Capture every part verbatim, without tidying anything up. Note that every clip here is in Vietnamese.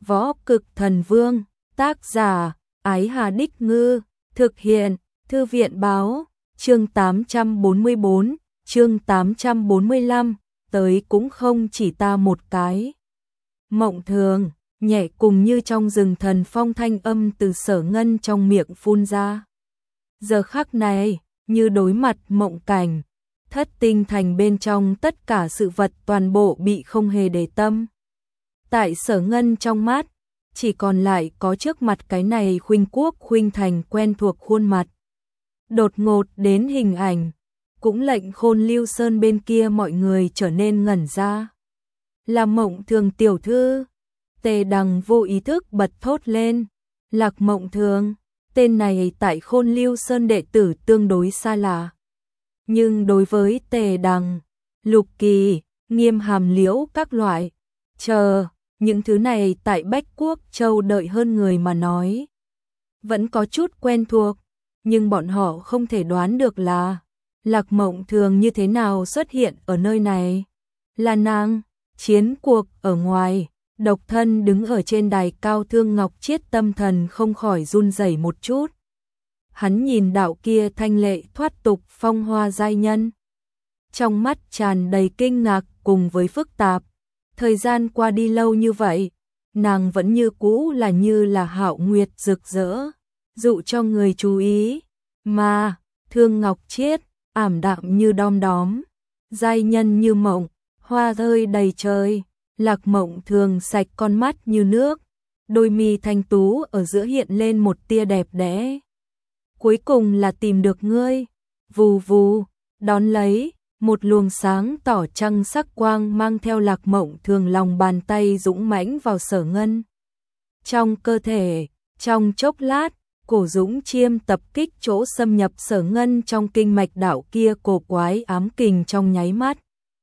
Võ Cực Thần Vương, tác giả, Ái Hà Đích Ngư, thực hiện, Thư viện Báo, chương tám trăm bốn mươi bốn, chương tám trăm bốn mươi lăm, tới cũng không chỉ ta một cái. Mộng Thường, nhẹ cùng như trong rừng thần phong thanh âm từ Sở Ngân trong miệng phun ra. Giờ khắc này, như đối mặt mộng cảnh, Thất Tinh Thành bên trong tất cả sự vật toàn bộ bị không hề để tâm. Tại Sở Ngân trong mắt, chỉ còn lại có trước mặt cái này khuynh quốc khuynh thành quen thuộc khuôn mặt. Đột ngột đến hình ảnh, cũng lệnh Khôn Lưu Sơn bên kia mọi người trở nên ngẩn ra. Là Mộng Thường tiểu thư. Tề Đằng vô ý thức bật thốt lên. Lạc Mộng Thường, tên này tại Khôn Lưu Sơn đệ tử tương đối xa lạ. Nhưng đối với Tề Đằng, Lục Kỳ, Nghiêm Hàm Liễu các loại, chờ, những thứ này tại Bách Quốc Châu đợi hơn người mà nói. Vẫn có chút quen thuộc, nhưng bọn họ không thể đoán được là Lạc Mộng Thường như thế nào xuất hiện ở nơi này. Là nàng, chiến cuộc ở ngoài, độc thân đứng ở trên đài cao Thương Ngọc Chiết tâm thần không khỏi run rẩy một chút. Hắn nhìn đạo kia thanh lệ thoát tục phong hoa giai nhân. Trong mắt tràn đầy kinh ngạc cùng với phức tạp. Thời gian qua đi lâu như vậy, nàng vẫn như cũ là như là hạo nguyệt rực rỡ, dụ cho người chú ý. Mà, Thương Ngọc Chiết, ảm đạm như đom đóm, giai nhân như mộng, hoa rơi đầy trời. Lạc Mộng Thường sạch con mắt như nước, đôi mi thanh tú ở giữa hiện lên một tia đẹp đẽ. Cuối cùng là tìm được ngươi. Vù vù, đón lấy, một luồng sáng tỏ trăng sắc quang mang theo Lạc Mộng Thường lòng bàn tay dũng mãnh vào Sở Ngân. Trong cơ thể, trong chốc lát, cổ dũng chiêm tập kích chỗ xâm nhập Sở Ngân trong kinh mạch đạo kia cổ quái ám kình trong nháy mắt.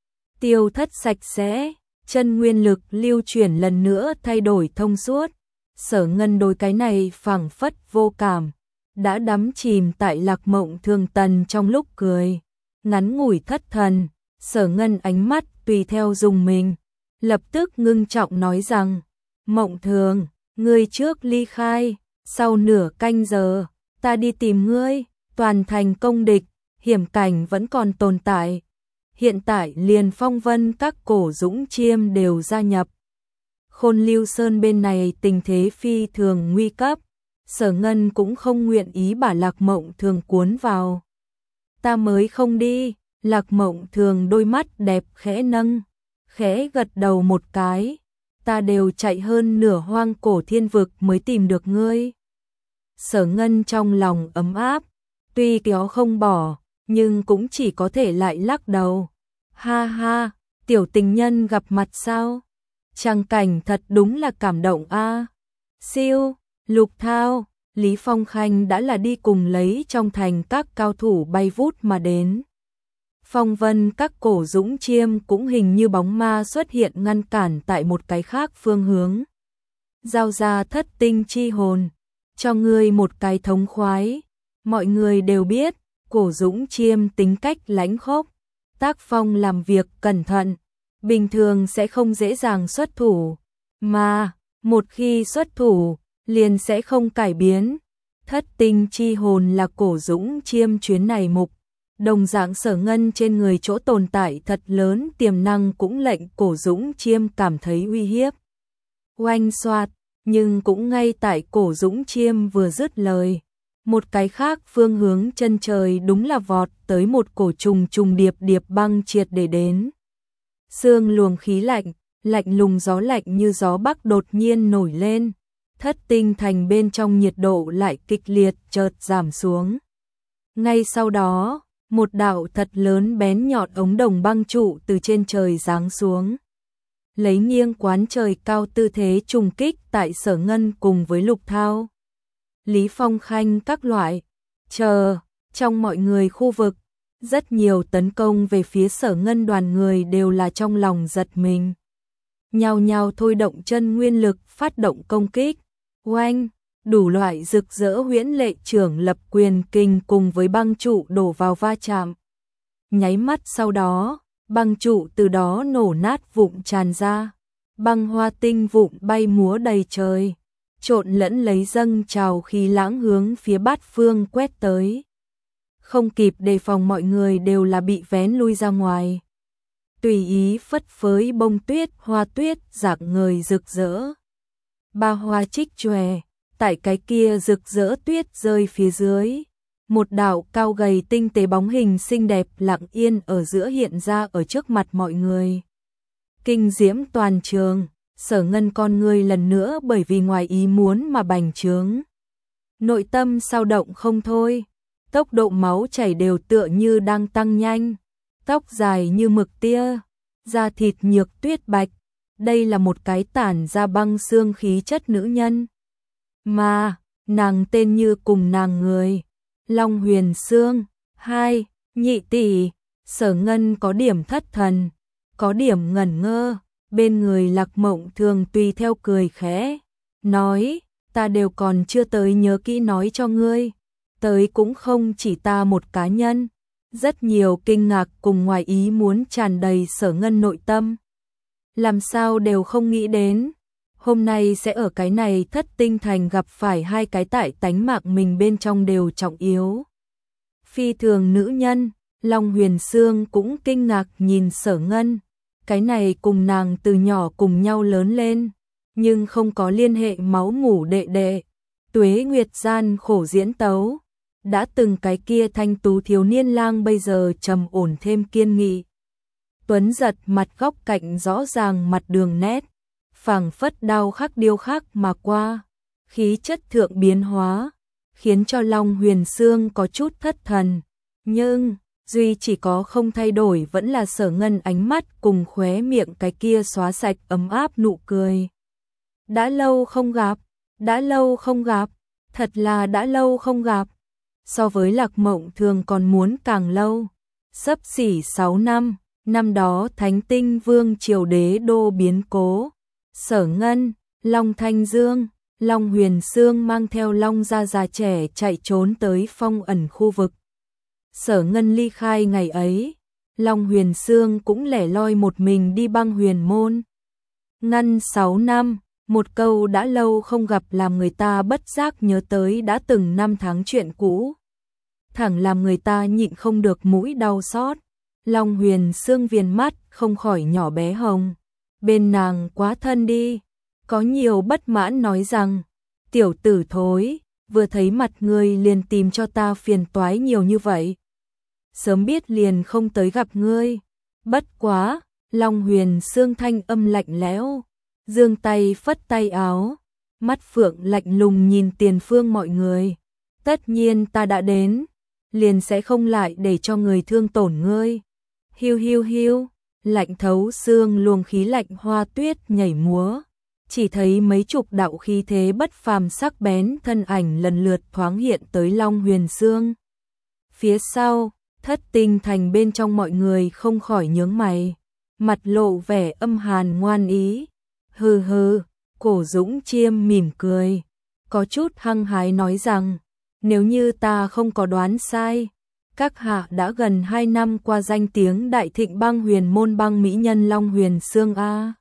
Tiêu thất sạch sẽ, chân nguyên lực lưu chuyển lần nữa thay đổi thông suốt. Sở Ngân đối cái này phảng phất vô cảm, đã đắm chìm tại Lạc Mộng Thường tần trong lúc cười. Ngắn ngủi thất thần, Sở Ngân ánh mắt tùy theo dùng mình, lập tức ngưng trọng nói rằng, Mộng Thường, ngươi trước ly khai, sau nửa canh giờ, ta đi tìm ngươi. Toàn thành công địch, hiểm cảnh vẫn còn tồn tại. Hiện tại liền Phong Vân các cổ dũng chiêm đều gia nhập. Khôn Lưu Sơn bên này tình thế phi thường nguy cấp, Sở Ngân cũng không nguyện ý把Lạc Mộng Thường cuốn vào. Ta mới không đi. Lạc Mộng Thường đôi mắt đẹp khẽ nâng, khẽ gật đầu một cái. Ta đều chạy hơn nửa hoang cổ thiên vực mới tìm được ngươi. Sở Ngân trong lòng ấm áp, tuy kéo không bỏ, nhưng cũng chỉ có thể lại lắc đầu. Ha ha, tiểu tình nhân gặp mặt sao? Trang cảnh thật đúng là cảm động a. À. Siêu, Lục Thao, Lý Phong Khanh đã là đi cùng lấy trong thành các cao thủ bay vút mà đến. Phong Vân các cổ dũng chiêm cũng hình như bóng ma xuất hiện ngăn cản tại một cái khác phương hướng. Giao ra thất tinh chi hồn, cho ngươi một cái thống khoái. Mọi người đều biết, cổ dũng chiêm tính cách lãnh khốc, tác phong làm việc cẩn thận, bình thường sẽ không dễ dàng xuất thủ, mà một khi xuất thủ, liền sẽ không cải biến. Thất tinh chi hồn là cổ dũng chiêm chuyến này mục, đồng dạng Sở Ngân trên người chỗ tồn tại thật lớn tiềm năng cũng lệnh cổ dũng chiêm cảm thấy uy hiếp. Oanh xoạt, nhưng cũng ngay tại cổ dũng chiêm vừa dứt lời, một cái khác phương hướng chân trời đúng là vọt tới một cổ trùng trùng điệp điệp băng triệt để đến. Sương luồng khí lạnh, lạnh lùng gió lạnh như gió bắc đột nhiên nổi lên. Thất tinh thành bên trong nhiệt độ lại kịch liệt chợt giảm xuống. Ngay sau đó, một đạo thật lớn bén nhọn ống đồng băng trụ từ trên trời giáng xuống. Lấy nghiêng quán trời cao tư thế trùng kích tại Sở Ngân cùng với Lục Thao, Lý Phong Khanh các loại. Chờ, trong mọi người khu vực, rất nhiều tấn công về phía Sở Ngân đoàn người đều là trong lòng giật mình. Nhao nhao thôi động chân nguyên lực phát động công kích. Oanh, đủ loại rực rỡ huyễn lệ trưởng lập quyền kinh cùng với băng trụ đổ vào va chạm. Nháy mắt sau đó, băng trụ từ đó nổ nát vụn tràn ra. băng hoa tinh vụn bay múa đầy trời, trộn lẫn lấy dâng trào khí lãng hướng phía bát phương quét tới. Không kịp đề phòng, mọi người đều là bị vén lui ra ngoài. Tùy ý phất phới bông tuyết, hoa tuyết rạng ngời rực rỡ. Ba hoa trích chòe, tại cái kia rực rỡ tuyết rơi phía dưới. Một đạo cao gầy tinh tế bóng hình xinh đẹp lặng yên ở giữa hiện ra ở trước mặt mọi người. Kinh diễm toàn trường, Sở Ngân con người lần nữa bởi vì ngoài ý muốn mà bành trướng. Nội tâm sao động không thôi, tốc độ máu chảy đều tựa như đang tăng nhanh. Tóc dài như mực tia, da thịt nhược tuyết bạch, đây là một cái tản ra băng xương khí chất nữ nhân. Mà, nàng tên như cùng nàng người, Long Huyền Sương. Hai, nhị tỷ, Sở Ngân có điểm thất thần, có điểm ngẩn ngơ, bên người Lạc Mộng Thường tùy theo cười khẽ, nói, ta đều còn chưa tới nhớ kỹ nói cho ngươi, tới cũng không chỉ ta một cá nhân. Rất nhiều kinh ngạc cùng ngoài ý muốn tràn đầy Sở Ngân nội tâm. Làm sao đều không nghĩ đến, hôm nay sẽ ở cái này Thất Tinh Thành gặp phải hai cái tại tánh mạng mình bên trong đều trọng yếu. Phi thường nữ nhân, Long Huyền Sương cũng kinh ngạc nhìn Sở Ngân, cái này cùng nàng từ nhỏ cùng nhau lớn lên, nhưng không có liên hệ máu mủ đệ đệ, tuế nguyệt gian khổ diễn tấu. Đã từng cái kia thanh tú thiếu niên lang bây giờ trầm ổn thêm kiên nghị. Tuấn giật mặt góc cạnh rõ ràng mặt đường nét, phảng phất đao khắc điêu khắc mà qua, khí chất thượng biến hóa, khiến cho Long Huyền Sương có chút thất thần. Nhưng, duy chỉ có không thay đổi vẫn là Sở Ngân ánh mắt cùng khóe miệng cái kia xóa sạch ấm áp nụ cười. Đã lâu không gặp, đã lâu không gặp, thật là đã lâu không gặp. So với Lạc Mộng Thường còn muốn càng lâu, xấp xỉ sáu năm, năm đó Thánh Tinh Vương triều đế đô biến cố, Sở Ngân, Long Thanh Dương, Long Huyền Sương mang theo Long gia già trẻ chạy trốn tới phong ẩn khu vực. Sở Ngân ly khai ngày ấy, Long Huyền Sương cũng lẻ loi một mình đi băng huyền môn. Ngăn sáu năm, một câu đã lâu không gặp làm người ta bất giác nhớ tới đã từng năm tháng chuyện cũ. Thẳng làm người ta nhịn không được mũi đau xót. Long Huyền Sương viền mắt không khỏi nhỏ bé hồng. Bên nàng quá thân đi. Có nhiều bất mãn nói rằng, tiểu tử thối, vừa thấy mặt ngươi liền tìm cho ta phiền toái nhiều như vậy. Sớm biết liền không tới gặp ngươi. Bất quá, Long Huyền Sương thanh âm lạnh lẽo, giương tay phất tay áo, mắt phượng lạnh lùng nhìn tiền phương mọi người. Tất nhiên ta đã đến, liền sẽ không lại để cho người thương tổn ngươi. Hiu hiu hiu, lạnh thấu xương luồng khí lạnh hoa tuyết nhảy múa, chỉ thấy mấy chục đạo khí thế bất phàm sắc bén thân ảnh lần lượt thoáng hiện tới Long Huyền Sương. Phía sau, Thất Tinh Thành bên trong mọi người không khỏi nhướng mày, mặt lộ vẻ âm hàn ngoan ý. Hừ hừ, Cổ Dũng Chiêm mỉm cười, có chút hăng hái nói rằng, nếu như ta không có đoán sai, các hạ đã gần hai năm qua danh tiếng đại thịnh băng huyền môn băng mỹ nhân Long Huyền Sương a.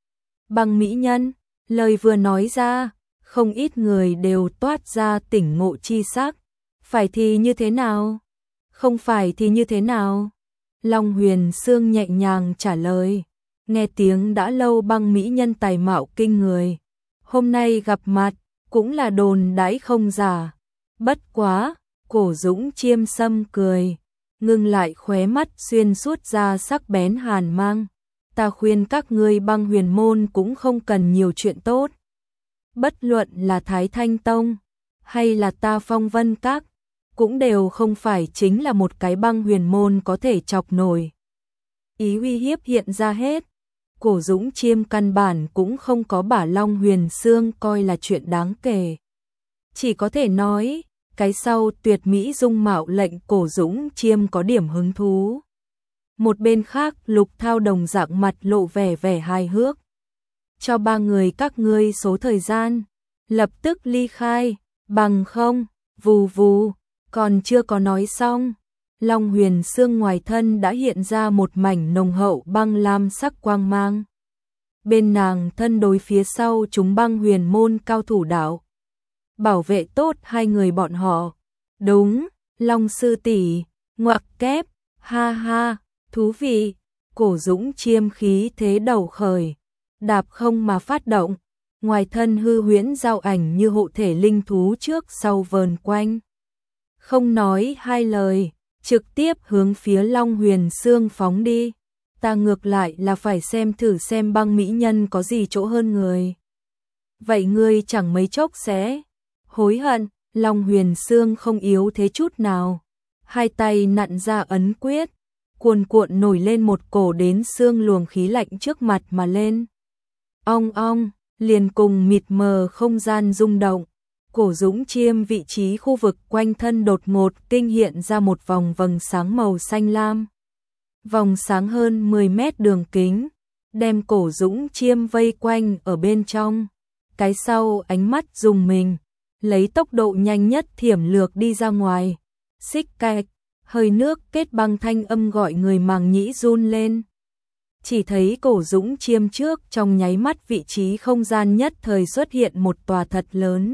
Băng mỹ nhân, lời vừa nói ra, không ít người đều toát ra tỉnh ngộ chi sắc. Phải thì như thế nào? Không phải thì như thế nào? Long Huyền Sương nhẹ nhàng trả lời, nghe tiếng đã lâu băng mỹ nhân tài mạo kinh người. Hôm nay gặp mặt, cũng là đồn đãi không giả. Bất quá, Cổ Dũng Chiêm sâm cười, ngưng lại khóe mắt xuyên suốt ra sắc bén hàn mang. Ta khuyên các ngươi băng huyền môn cũng không cần nhiều chuyện tốt. Bất luận là Thái Thanh Tông, hay là ta Phong Vân Các, cũng đều không phải chính là một cái băng huyền môn có thể chọc nổi. Ý uy hiếp hiện ra hết. Cổ Dũng Chiêm căn bản cũng không có bả Long Huyền Sương coi là chuyện đáng kể. Chỉ có thể nói, cái sau tuyệt mỹ dung mạo lệnh Cổ Dũng Chiêm có điểm hứng thú. Một bên khác Lục Thao đồng dạng mặt lộ vẻ vẻ hài hước. Cho ba người các ngươi số thời gian, lập tức ly khai, bằng không, vù vù, còn chưa có nói xong. Long Huyền Sương ngoài thân đã hiện ra một mảnh nồng hậu băng lam sắc quang mang. bên nàng thân đối phía sau chúng băng huyền môn cao thủ đạo. Bảo vệ tốt hai người bọn họ. Đúng, Long sư tỷ, ngoặc kép, ha ha, thú vị. Cổ Dũng Chiêm khí thế đầu khởi, đạp không mà phát động, ngoài thân hư huyễn giao ảnh như hộ thể linh thú trước sau vờn quanh. Không nói hai lời, trực tiếp hướng phía Long Huyền Xương phóng đi. Ta ngược lại là phải xem thử xem băng mỹ nhân có gì chỗ hơn người. Vậy ngươi chẳng mấy chốc sẽ hối hận. Long Huyền Xương không yếu thế chút nào, hai tay nặn ra ấn quyết, cuồn cuộn nổi lên một cổ đến xương luồng khí lạnh trước mặt mà lên. Ong ong, liền cùng mịt mờ không gian rung động. Cổ Dũng Chiêm vị trí khu vực quanh thân đột ngột kinh hiện ra một vòng vầng sáng màu xanh lam. Vòng sáng hơn mười mét đường kính, đem Cổ Dũng Chiêm vây quanh ở bên trong. Cái sau ánh mắt dùng mình, lấy tốc độ nhanh nhất thiểm lược đi ra ngoài. Xích cạch, hơi nước kết băng thanh âm gọi người màng nhĩ run lên. Chỉ thấy Cổ Dũng Chiêm trước trong nháy mắt vị trí không gian nhất thời xuất hiện một tòa thật lớn.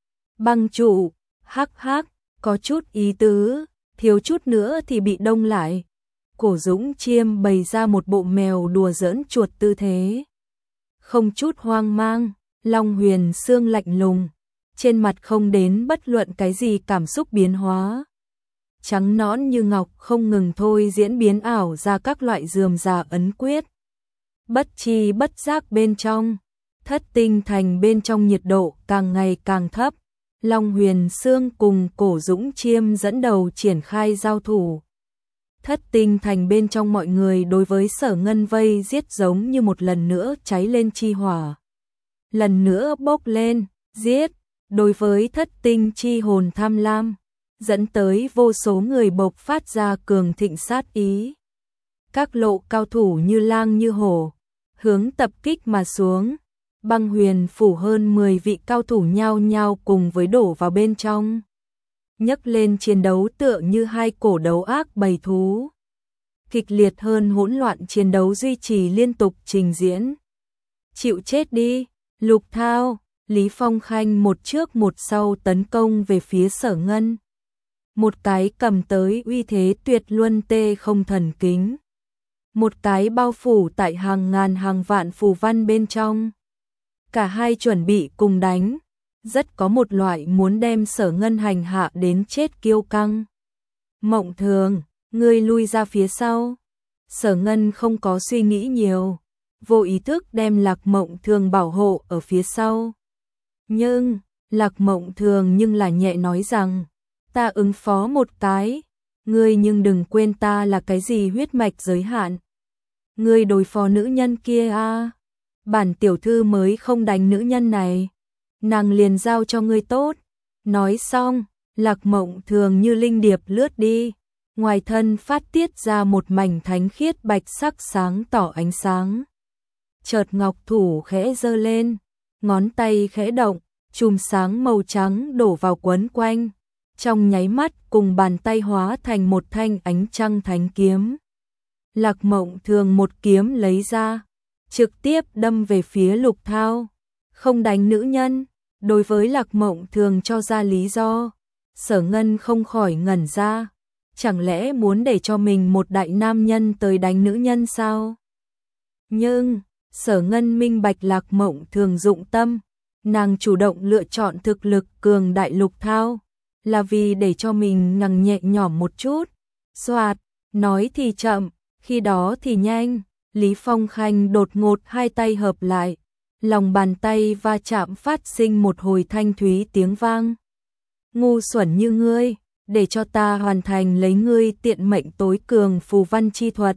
Băng trụ, hắc hắc, có chút ý tứ, thiếu chút nữa thì bị đông lại. Cổ Dũng Chiêm bày ra một bộ mèo đùa giỡn chuột tư thế. Không chút hoang mang, Long Huyền Xương lạnh lùng, trên mặt không đến bất luận cái gì cảm xúc biến hóa. Trắng nõn như ngọc không ngừng thôi diễn biến ảo ra các loại rườm rà ấn quyết. Bất chi bất giác bên trong, thất tinh thành bên trong nhiệt độ càng ngày càng thấp. Long Huyền Xương cùng Cổ Dũng Chiêm dẫn đầu triển khai giao thủ. Thất tinh thành bên trong mọi người đối với Sở Ngân vây giết giống như một lần nữa cháy lên chi hỏa. Lần nữa bốc lên, giết, đối với thất tinh chi hồn tham lam, dẫn tới vô số người bộc phát ra cường thịnh sát ý. Các lộ cao thủ như lang như hổ, hướng tập kích mà xuống. Băng huyền phủ hơn mười vị cao thủ nhao nhao cùng với đổ vào bên trong. Nhấc lên chiến đấu tựa như hai cổ đấu ác bầy thú. Kịch liệt hơn hỗn loạn chiến đấu duy trì liên tục trình diễn. Chịu chết đi, Lục Thao, Lý Phong Khanh một trước một sau tấn công về phía Sở Ngân. Một cái cầm tới uy thế tuyệt luân tê không thần kính. Một cái bao phủ tại hàng ngàn hàng vạn phù văn bên trong. Cả hai chuẩn bị cùng đánh, rất có một loại muốn đem Sở Ngân hành hạ đến chết kiêu căng. Mộng Thường, ngươi lui ra phía sau. Sở Ngân không có suy nghĩ nhiều, vô ý thức đem Lạc Mộng Thường bảo hộ ở phía sau. Nhưng, Lạc Mộng Thường nhưng là nhẹ nói rằng, ta ứng phó một cái, ngươi nhưng đừng quên ta là cái gì huyết mạch giới hạn. Ngươi đối phó nữ nhân kia à? Bản tiểu thư mới không đánh nữ nhân này, nàng liền giao cho ngươi tốt. Nói xong, Lạc Mộng Thường như linh điệp lướt đi, ngoài thân phát tiết ra một mảnh thánh khiết bạch sắc sáng tỏ ánh sáng. Chợt ngọc thủ khẽ giơ lên, ngón tay khẽ động, chùm sáng màu trắng đổ vào quấn quanh, trong nháy mắt cùng bàn tay hóa thành một thanh ánh trăng thánh kiếm. Lạc Mộng Thường một kiếm lấy ra, trực tiếp đâm về phía Lục Thao. Không đánh nữ nhân, đối với Lạc Mộng Thường cho ra lý do, Sở Ngân không khỏi ngẩn ra. Chẳng lẽ muốn để cho mình một đại nam nhân tới đánh nữ nhân sao? Nhưng, Sở Ngân minh bạch Lạc Mộng Thường dụng tâm, nàng chủ động lựa chọn thực lực cường đại Lục Thao, là vì để cho mình ngằng nhẹ nhõm một chút. Soạt, nói thì chậm, khi đó thì nhanh. Lý Phong Khanh đột ngột hai tay hợp lại, lòng bàn tay va chạm phát sinh một hồi thanh thúy tiếng vang. Ngu xuẩn như ngươi, để cho ta hoàn thành lấy ngươi tiện mệnh tối cường phù văn chi thuật.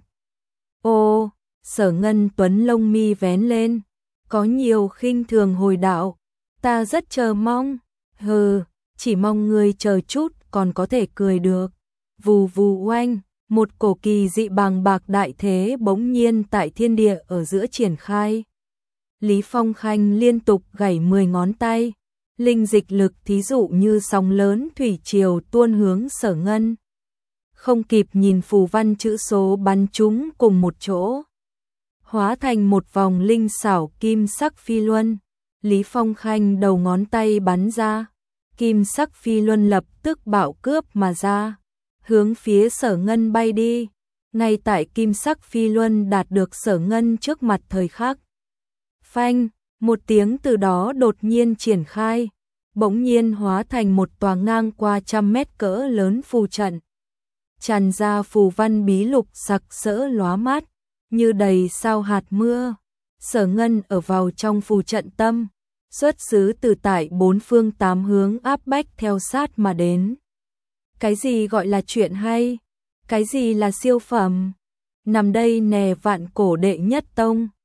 Ô, Sở Ngân tuấn lông mi vén lên, có nhiều khinh thường hồi đạo, ta rất chờ mong. Hừ, chỉ mong ngươi chờ chút còn có thể cười được. Vù vù oanh, một cổ kỳ dị bàng bạc đại thế bỗng nhiên tại thiên địa ở giữa triển khai. Lý Phong Khanh liên tục gảy mười ngón tay, linh dịch lực thí dụ như sóng lớn thủy triều tuôn hướng Sở Ngân. Không kịp nhìn phù văn chữ số bắn chúng cùng một chỗ. hóa thành một vòng linh xảo kim sắc phi luân. Lý Phong Khanh đầu ngón tay bắn ra, kim sắc phi luân lập tức bạo cướp mà ra, hướng phía Sở Ngân bay đi. Ngay tại kim sắc phi luân đạt được Sở Ngân trước mặt thời khắc, phanh, một tiếng từ đó đột nhiên triển khai, bỗng nhiên hóa thành một tòa ngang qua trăm mét cỡ lớn phù trận. Tràn ra phù văn bí lục sặc sỡ lóa mắt, như đầy sao hạt mưa. Sở Ngân ở vào trong phù trận tâm, xuất xứ từ tại bốn phương tám hướng áp bách theo sát mà đến. Cái gì gọi là chuyện hay? Cái gì là siêu phẩm? Nằm đây nè vạn cổ đệ nhất tông.